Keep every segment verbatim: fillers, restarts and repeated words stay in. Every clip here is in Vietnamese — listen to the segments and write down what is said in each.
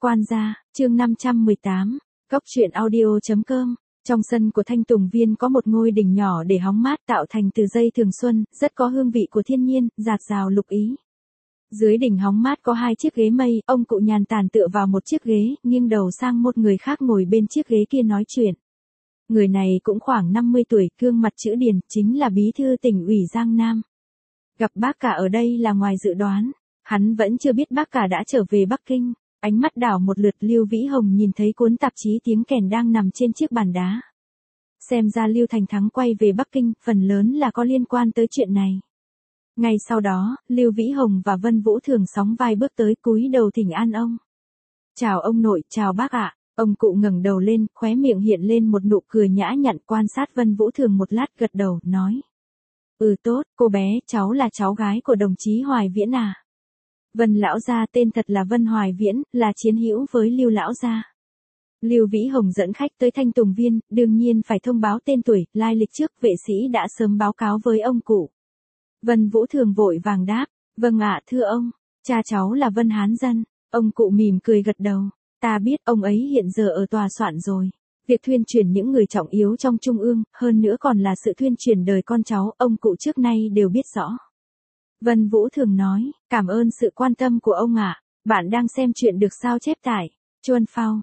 Quan gia, chương năm trăm mười tám, Cốc truyện audio.com. Trong sân của Thanh Tùng Viên có một ngôi đình nhỏ để hóng mát tạo thành từ dây thường xuân, rất có hương vị của thiên nhiên, dạt dào lục ý. Dưới đỉnh hóng mát có hai chiếc ghế mây, ông cụ nhàn tản tựa vào một chiếc ghế, nghiêng đầu sang một người khác ngồi bên chiếc ghế kia nói chuyện. Người này cũng khoảng năm mươi tuổi, gương mặt chữ điển, chính là bí thư tỉnh ủy Giang Nam. Gặp bác cả ở đây là ngoài dự đoán, hắn vẫn chưa biết bác cả đã trở về Bắc Kinh. Ánh mắt đảo một lượt, Lưu Vĩ Hồng nhìn thấy cuốn tạp chí Tiếng Kèn đang nằm trên chiếc bàn đá. Xem ra Lưu Thành Thắng quay về Bắc Kinh, phần lớn là có liên quan tới chuyện này. Ngay sau đó, Lưu Vĩ Hồng và Vân Vũ Thường sóng vai bước tới cúi đầu thỉnh an ông. Chào ông nội, chào bác ạ. Ông cụ ngẩng đầu lên, khóe miệng hiện lên một nụ cười nhã nhặn, quan sát Vân Vũ Thường một lát gật đầu, nói. Ừ tốt, cô bé, cháu là cháu gái của đồng chí Hoài Viễn à? Vân lão gia tên thật là Vân Hoài Viễn, là chiến hữu với Lưu lão gia. Lưu Vĩ Hồng dẫn khách tới Thanh Tùng Viên, đương nhiên phải thông báo tên tuổi, lai lịch trước, vệ sĩ đã sớm báo cáo với ông cụ. Vân Vũ Thường vội vàng đáp, vâng ạ thưa ông, cha cháu là Vân Hán Dân. Ông cụ mỉm cười gật đầu, ta biết ông ấy hiện giờ ở tòa soạn rồi. Việc thuyên truyền những người trọng yếu trong Trung ương, hơn nữa còn là sự thuyên truyền đời con cháu, ông cụ trước nay đều biết rõ. Vân Vũ Thường nói, cảm ơn sự quan tâm của ông ạ. Bạn đang xem chuyện được sao chép tại chuan phao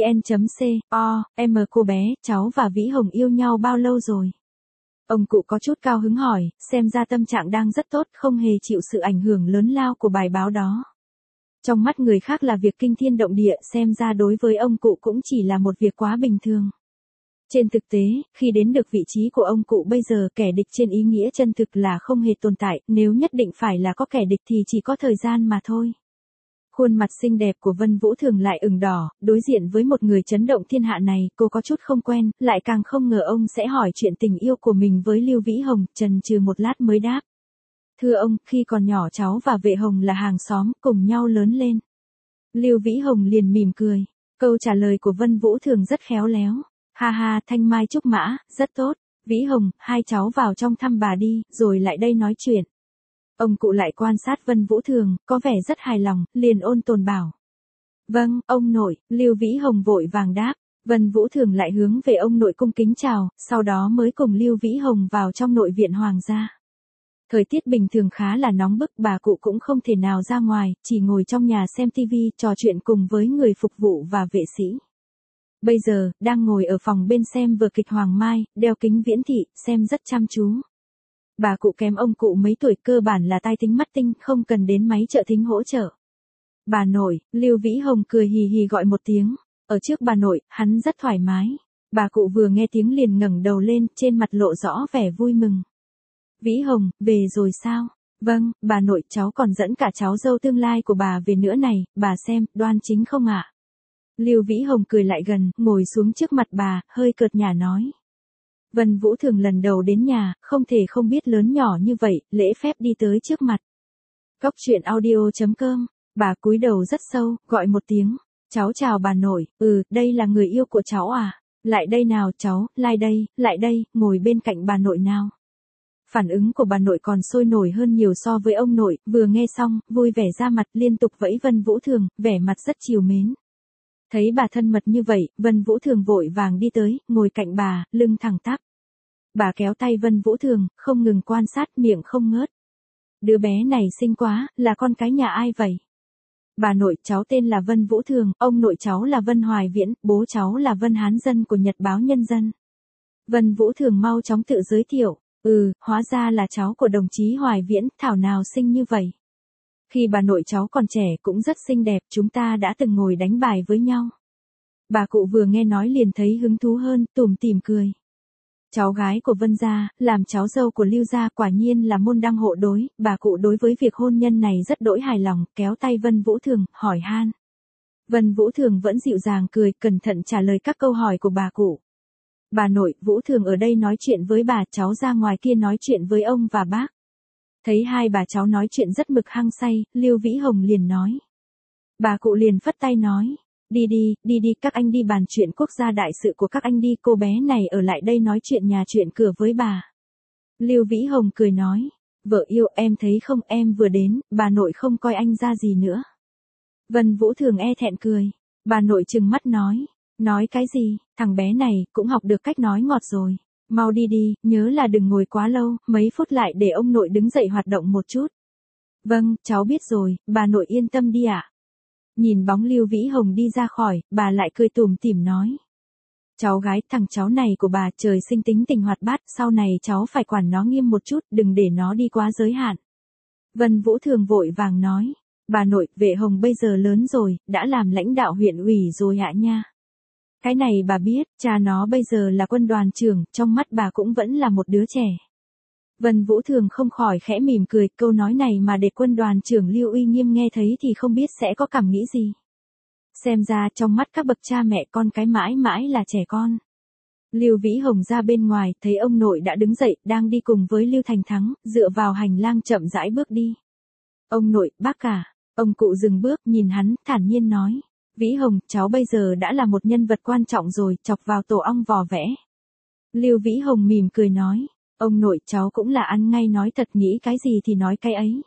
vn.co em cô bé, cháu và Vĩ Hồng yêu nhau bao lâu rồi? Ông cụ có chút cao hứng hỏi, xem ra tâm trạng đang rất tốt, không hề chịu sự ảnh hưởng lớn lao của bài báo đó. Trong mắt người khác là việc kinh thiên động địa, xem ra đối với ông cụ cũng chỉ là một việc quá bình thường. Trên thực tế, khi đến được vị trí của ông cụ bây giờ, kẻ địch trên ý nghĩa chân thực là không hề tồn tại, nếu nhất định phải là có kẻ địch thì chỉ có thời gian mà thôi. Khuôn mặt xinh đẹp của Vân Vũ Thường lại ửng đỏ, đối diện với một người chấn động thiên hạ này, cô có chút không quen, lại càng không ngờ ông sẽ hỏi chuyện tình yêu của mình với Lưu Vĩ Hồng, chần chừ một lát mới đáp. Thưa ông, khi còn nhỏ cháu và Vệ Hồng là hàng xóm, cùng nhau lớn lên. Lưu Vĩ Hồng liền mỉm cười, câu trả lời của Vân Vũ Thường rất khéo léo. Ha ha, thanh mai trúc mã, rất tốt. Vĩ Hồng, hai cháu vào trong thăm bà đi, rồi lại đây nói chuyện. Ông cụ lại quan sát Vân Vũ Thường, có vẻ rất hài lòng, liền ôn tồn bảo. Vâng, ông nội, Lưu Vĩ Hồng vội vàng đáp. Vân Vũ Thường lại hướng về ông nội cung kính chào, sau đó mới cùng Lưu Vĩ Hồng vào trong nội viện hoàng gia. Thời tiết bình thường khá là nóng bức, bà cụ cũng không thể nào ra ngoài, chỉ ngồi trong nhà xem tivi, trò chuyện cùng với người phục vụ và vệ sĩ. Bây giờ, đang ngồi ở phòng bên xem vở kịch Hoàng Mai, đeo kính viễn thị, xem rất chăm chú. Bà cụ kém ông cụ mấy tuổi, cơ bản là tai tính mắt tinh, không cần đến máy trợ thính hỗ trợ. Bà nội, Lưu Vĩ Hồng cười hì hì gọi một tiếng. Ở trước bà nội, hắn rất thoải mái. Bà cụ vừa nghe tiếng liền ngẩng đầu lên, trên mặt lộ rõ vẻ vui mừng. Vĩ Hồng, về rồi sao? Vâng, bà nội, cháu còn dẫn cả cháu dâu tương lai của bà về nữa này, bà xem, đoan chính không ạ? Lưu Vĩ Hồng cười lại gần, ngồi xuống trước mặt bà, hơi cợt nhả nói. Vân Vũ Thường lần đầu đến nhà, không thể không biết lớn nhỏ như vậy, lễ phép đi tới trước mặt. Cốc truyện audio.com, bà cúi đầu rất sâu, gọi một tiếng. Cháu chào bà nội, ừ, đây là người yêu của cháu à? Lại đây nào cháu, lại đây, lại đây, ngồi bên cạnh bà nội nào. Phản ứng của bà nội còn sôi nổi hơn nhiều so với ông nội, vừa nghe xong, vui vẻ ra mặt, liên tục vẫy Vân Vũ Thường, vẻ mặt rất trìu mến. Thấy bà thân mật như vậy, Vân Vũ Thường vội vàng đi tới, ngồi cạnh bà, lưng thẳng tắp. Bà kéo tay Vân Vũ Thường, không ngừng quan sát, miệng không ngớt. Đứa bé này xinh quá, là con cái nhà ai vậy? Bà nội, cháu tên là Vân Vũ Thường, ông nội cháu là Vân Hoài Viễn, bố cháu là Vân Hán Dân của Nhật báo Nhân dân. Vân Vũ Thường mau chóng tự giới thiệu, ừ, hóa ra là cháu của đồng chí Hoài Viễn, thảo nào xinh như vậy. Khi bà nội cháu còn trẻ cũng rất xinh đẹp, chúng ta đã từng ngồi đánh bài với nhau. Bà cụ vừa nghe nói liền thấy hứng thú hơn, tủm tỉm cười. Cháu gái của Vân gia, làm cháu dâu của Lưu gia, quả nhiên là môn đăng hộ đối, bà cụ đối với việc hôn nhân này rất đỗi hài lòng, kéo tay Vân Vũ Thường, hỏi han. Vân Vũ Thường vẫn dịu dàng cười, cẩn thận trả lời các câu hỏi của bà cụ. Bà nội, Vũ Thường ở đây nói chuyện với bà, cháu ra ngoài kia nói chuyện với ông và bác. Thấy hai bà cháu nói chuyện rất mực hăng say, Lưu Vĩ Hồng liền nói. Bà cụ liền phất tay nói. Đi đi, đi đi, các anh đi bàn chuyện quốc gia đại sự của các anh đi, cô bé này ở lại đây nói chuyện nhà chuyện cửa với bà. Lưu Vĩ Hồng cười nói. Vợ yêu, em thấy không, em vừa đến, bà nội không coi anh ra gì nữa. Vân Vũ Thường e thẹn cười. Bà nội trừng mắt nói. Nói cái gì, thằng bé này cũng học được cách nói ngọt rồi. Mau đi đi, nhớ là đừng ngồi quá lâu, mấy phút lại để ông nội đứng dậy hoạt động một chút. Vâng, cháu biết rồi, bà nội yên tâm đi ạ. Nhìn bóng Lưu Vĩ Hồng đi ra khỏi, bà lại cười tủm tỉm nói. Cháu gái, thằng cháu này của bà trời sinh tính tình hoạt bát, sau này cháu phải quản nó nghiêm một chút, đừng để nó đi quá giới hạn. Vân Vũ Thường vội vàng nói. Bà nội, Vệ Hồng bây giờ lớn rồi, đã làm lãnh đạo huyện ủy rồi ạ nha. Cái này bà biết, cha nó bây giờ là quân đoàn trưởng, trong mắt bà cũng vẫn là một đứa trẻ. Vân Vũ Thường không khỏi khẽ mỉm cười, câu nói này mà để quân đoàn trưởng Lưu Uy Nghiêm nghe thấy thì không biết sẽ có cảm nghĩ gì. Xem ra trong mắt các bậc cha mẹ con cái mãi mãi là trẻ con. Lưu Vĩ Hồng ra bên ngoài, thấy ông nội đã đứng dậy, đang đi cùng với Lưu Thành Thắng, dựa vào hành lang chậm rãi bước đi. Ông nội, bác cả. Ông cụ dừng bước, nhìn hắn, thản nhiên nói. Vĩ Hồng, cháu bây giờ đã là một nhân vật quan trọng rồi, chọc vào tổ ong vò vẽ. Lưu Vĩ Hồng mỉm cười nói. Ông nội, cháu cũng là ăn ngay nói thật, nghĩ cái gì thì nói cái ấy.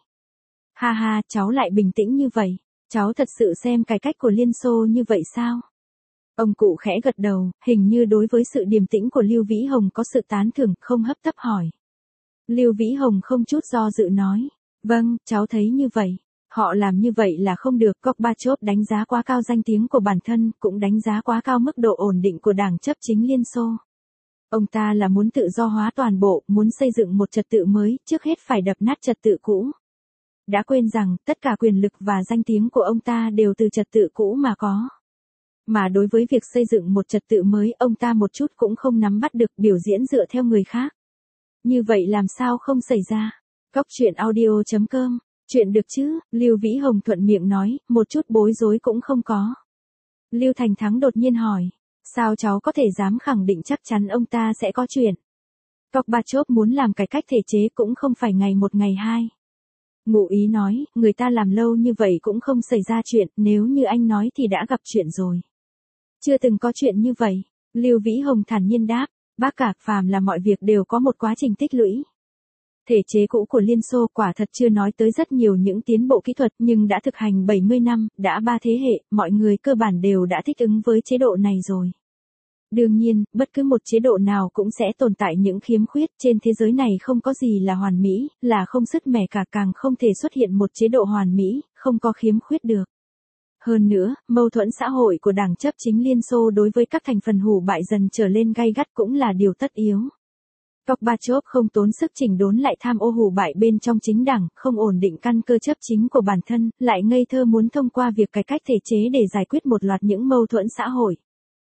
Ha ha, cháu lại bình tĩnh như vậy. Cháu thật sự xem cải cách của Liên Xô như vậy sao? Ông cụ khẽ gật đầu, hình như đối với sự điềm tĩnh của Lưu Vĩ Hồng có sự tán thưởng, không hấp tấp hỏi. Lưu Vĩ Hồng không chút do dự nói. Vâng, cháu thấy như vậy. Họ làm như vậy là không được, Gorbachev đánh giá quá cao danh tiếng của bản thân, cũng đánh giá quá cao mức độ ổn định của đảng chấp chính Liên Xô. Ông ta là muốn tự do hóa toàn bộ, muốn xây dựng một trật tự mới, trước hết phải đập nát trật tự cũ. Đã quên rằng, tất cả quyền lực và danh tiếng của ông ta đều từ trật tự cũ mà có. Mà đối với việc xây dựng một trật tự mới, ông ta một chút cũng không nắm bắt được, biểu diễn dựa theo người khác. Như vậy làm sao không xảy ra? Cóc truyện audio chấm com. Chuyện được chứ, Lưu Vĩ Hồng thuận miệng nói, một chút bối rối cũng không có. Lưu Thành Thắng đột nhiên hỏi. Sao cháu có thể dám khẳng định chắc chắn ông ta sẽ có chuyện? Gorbachev muốn làm cải cách thể chế cũng không phải ngày một ngày hai. Ngụ ý nói, người ta làm lâu như vậy cũng không xảy ra chuyện, nếu như anh nói thì đã gặp chuyện rồi. Chưa từng có chuyện như vậy. Lưu Vĩ Hồng thản nhiên đáp, bác cả, phàm là mọi việc đều có một quá trình tích lũy. Thể chế cũ của Liên Xô quả thật chưa nói tới rất nhiều những tiến bộ kỹ thuật nhưng đã thực hành bảy mươi năm, đã ba thế hệ, mọi người cơ bản đều đã thích ứng với chế độ này rồi. Đương nhiên, bất cứ một chế độ nào cũng sẽ tồn tại những khiếm khuyết, trên thế giới này không có gì là hoàn mỹ, là không sứt mẻ cả, càng không thể xuất hiện một chế độ hoàn mỹ, không có khiếm khuyết được. Hơn nữa, mâu thuẫn xã hội của đảng chấp chính Liên Xô đối với các thành phần hủ bại dần trở lên gay gắt cũng là điều tất yếu. Gorbachev không tốn sức chỉnh đốn lại tham ô hủ bại bên trong chính đảng, không ổn định căn cơ chấp chính của bản thân, lại ngây thơ muốn thông qua việc cải cách thể chế để giải quyết một loạt những mâu thuẫn xã hội.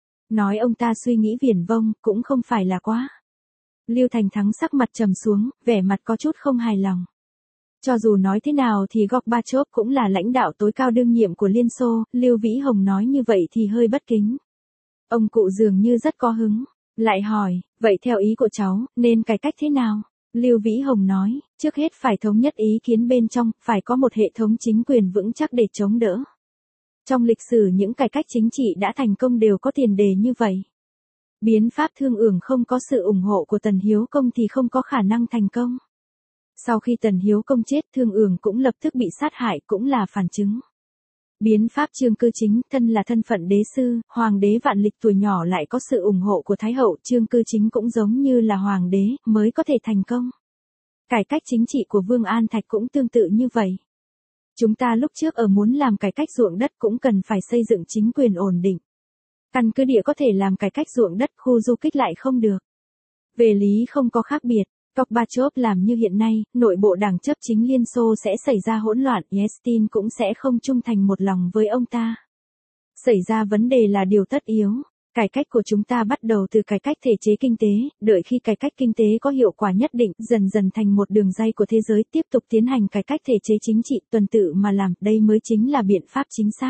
Nói ông ta suy nghĩ viển vông, cũng không phải là quá. Lưu Thành Thắng sắc mặt trầm xuống, vẻ mặt có chút không hài lòng. Cho dù nói thế nào thì Gorbachev cũng là lãnh đạo tối cao đương nhiệm của Liên Xô, Lưu Vĩ Hồng nói như vậy thì hơi bất kính. Ông cụ dường như rất có hứng. Lại hỏi, vậy theo ý của cháu, nên cải cách thế nào? Lưu Vĩ Hồng nói, trước hết phải thống nhất ý kiến bên trong, phải có một hệ thống chính quyền vững chắc để chống đỡ. Trong lịch sử những cải cách chính trị đã thành công đều có tiền đề như vậy. Biến pháp Thương Ưởng không có sự ủng hộ của Tần Hiếu Công thì không có khả năng thành công. Sau khi Tần Hiếu Công chết, Thương Ưởng cũng lập tức bị sát hại, cũng là phản chứng. Biến pháp Trương Cư Chính, thân là thân phận đế sư, hoàng đế vạn lịch tuổi nhỏ lại có sự ủng hộ của Thái hậu, Trương Cư Chính cũng giống như là hoàng đế, mới có thể thành công. Cải cách chính trị của Vương An Thạch cũng tương tự như vậy. Chúng ta lúc trước ở muốn làm cải cách ruộng đất cũng cần phải xây dựng chính quyền ổn định. Căn cứ địa có thể làm cải cách ruộng đất, khu du kích lại không được. Về lý không có khác biệt. Gorbachev làm như hiện nay, nội bộ đảng chấp chính Liên Xô sẽ xảy ra hỗn loạn, Yeltsin cũng sẽ không trung thành một lòng với ông ta. Xảy ra vấn đề là điều tất yếu. Cải cách của chúng ta bắt đầu từ cải cách thể chế kinh tế, đợi khi cải cách kinh tế có hiệu quả nhất định, dần dần thành một đường ray của thế giới, tiếp tục tiến hành cải cách thể chế chính trị, tuần tự mà làm, đây mới chính là biện pháp chính xác.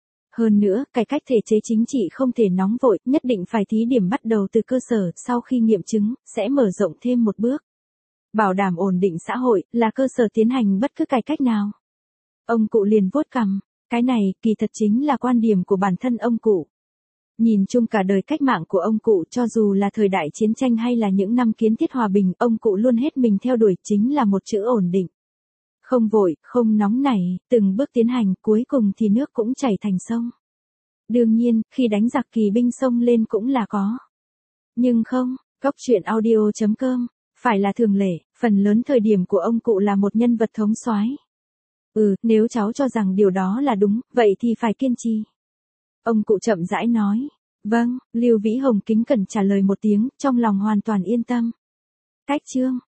Hơn nữa, cải cách thể chế chính trị không thể nóng vội, nhất định phải thí điểm bắt đầu từ cơ sở, sau khi nghiệm chứng, sẽ mở rộng thêm một bước. Bảo đảm ổn định xã hội, là cơ sở tiến hành bất cứ cải cách nào. Ông cụ liền vuốt cằm, cái này, kỳ thật chính là quan điểm của bản thân ông cụ. Nhìn chung cả đời cách mạng của ông cụ, cho dù là thời đại chiến tranh hay là những năm kiến thiết hòa bình, ông cụ luôn hết mình theo đuổi chính là một chữ ổn định. Không vội, không nóng nảy, từng bước tiến hành, cuối cùng thì nước cũng chảy thành sông. Đương nhiên, khi đánh giặc kỳ binh xông lên cũng là có. Nhưng không, Cốc truyện audio chấm com, phải là thường lệ, phần lớn thời điểm của ông cụ là một nhân vật thống soái. Ừ, nếu cháu cho rằng điều đó là đúng, vậy thì phải kiên trì. Ông cụ chậm rãi nói. Vâng, Lưu Vĩ Hồng kính cẩn trả lời một tiếng, trong lòng hoàn toàn yên tâm. Cách chương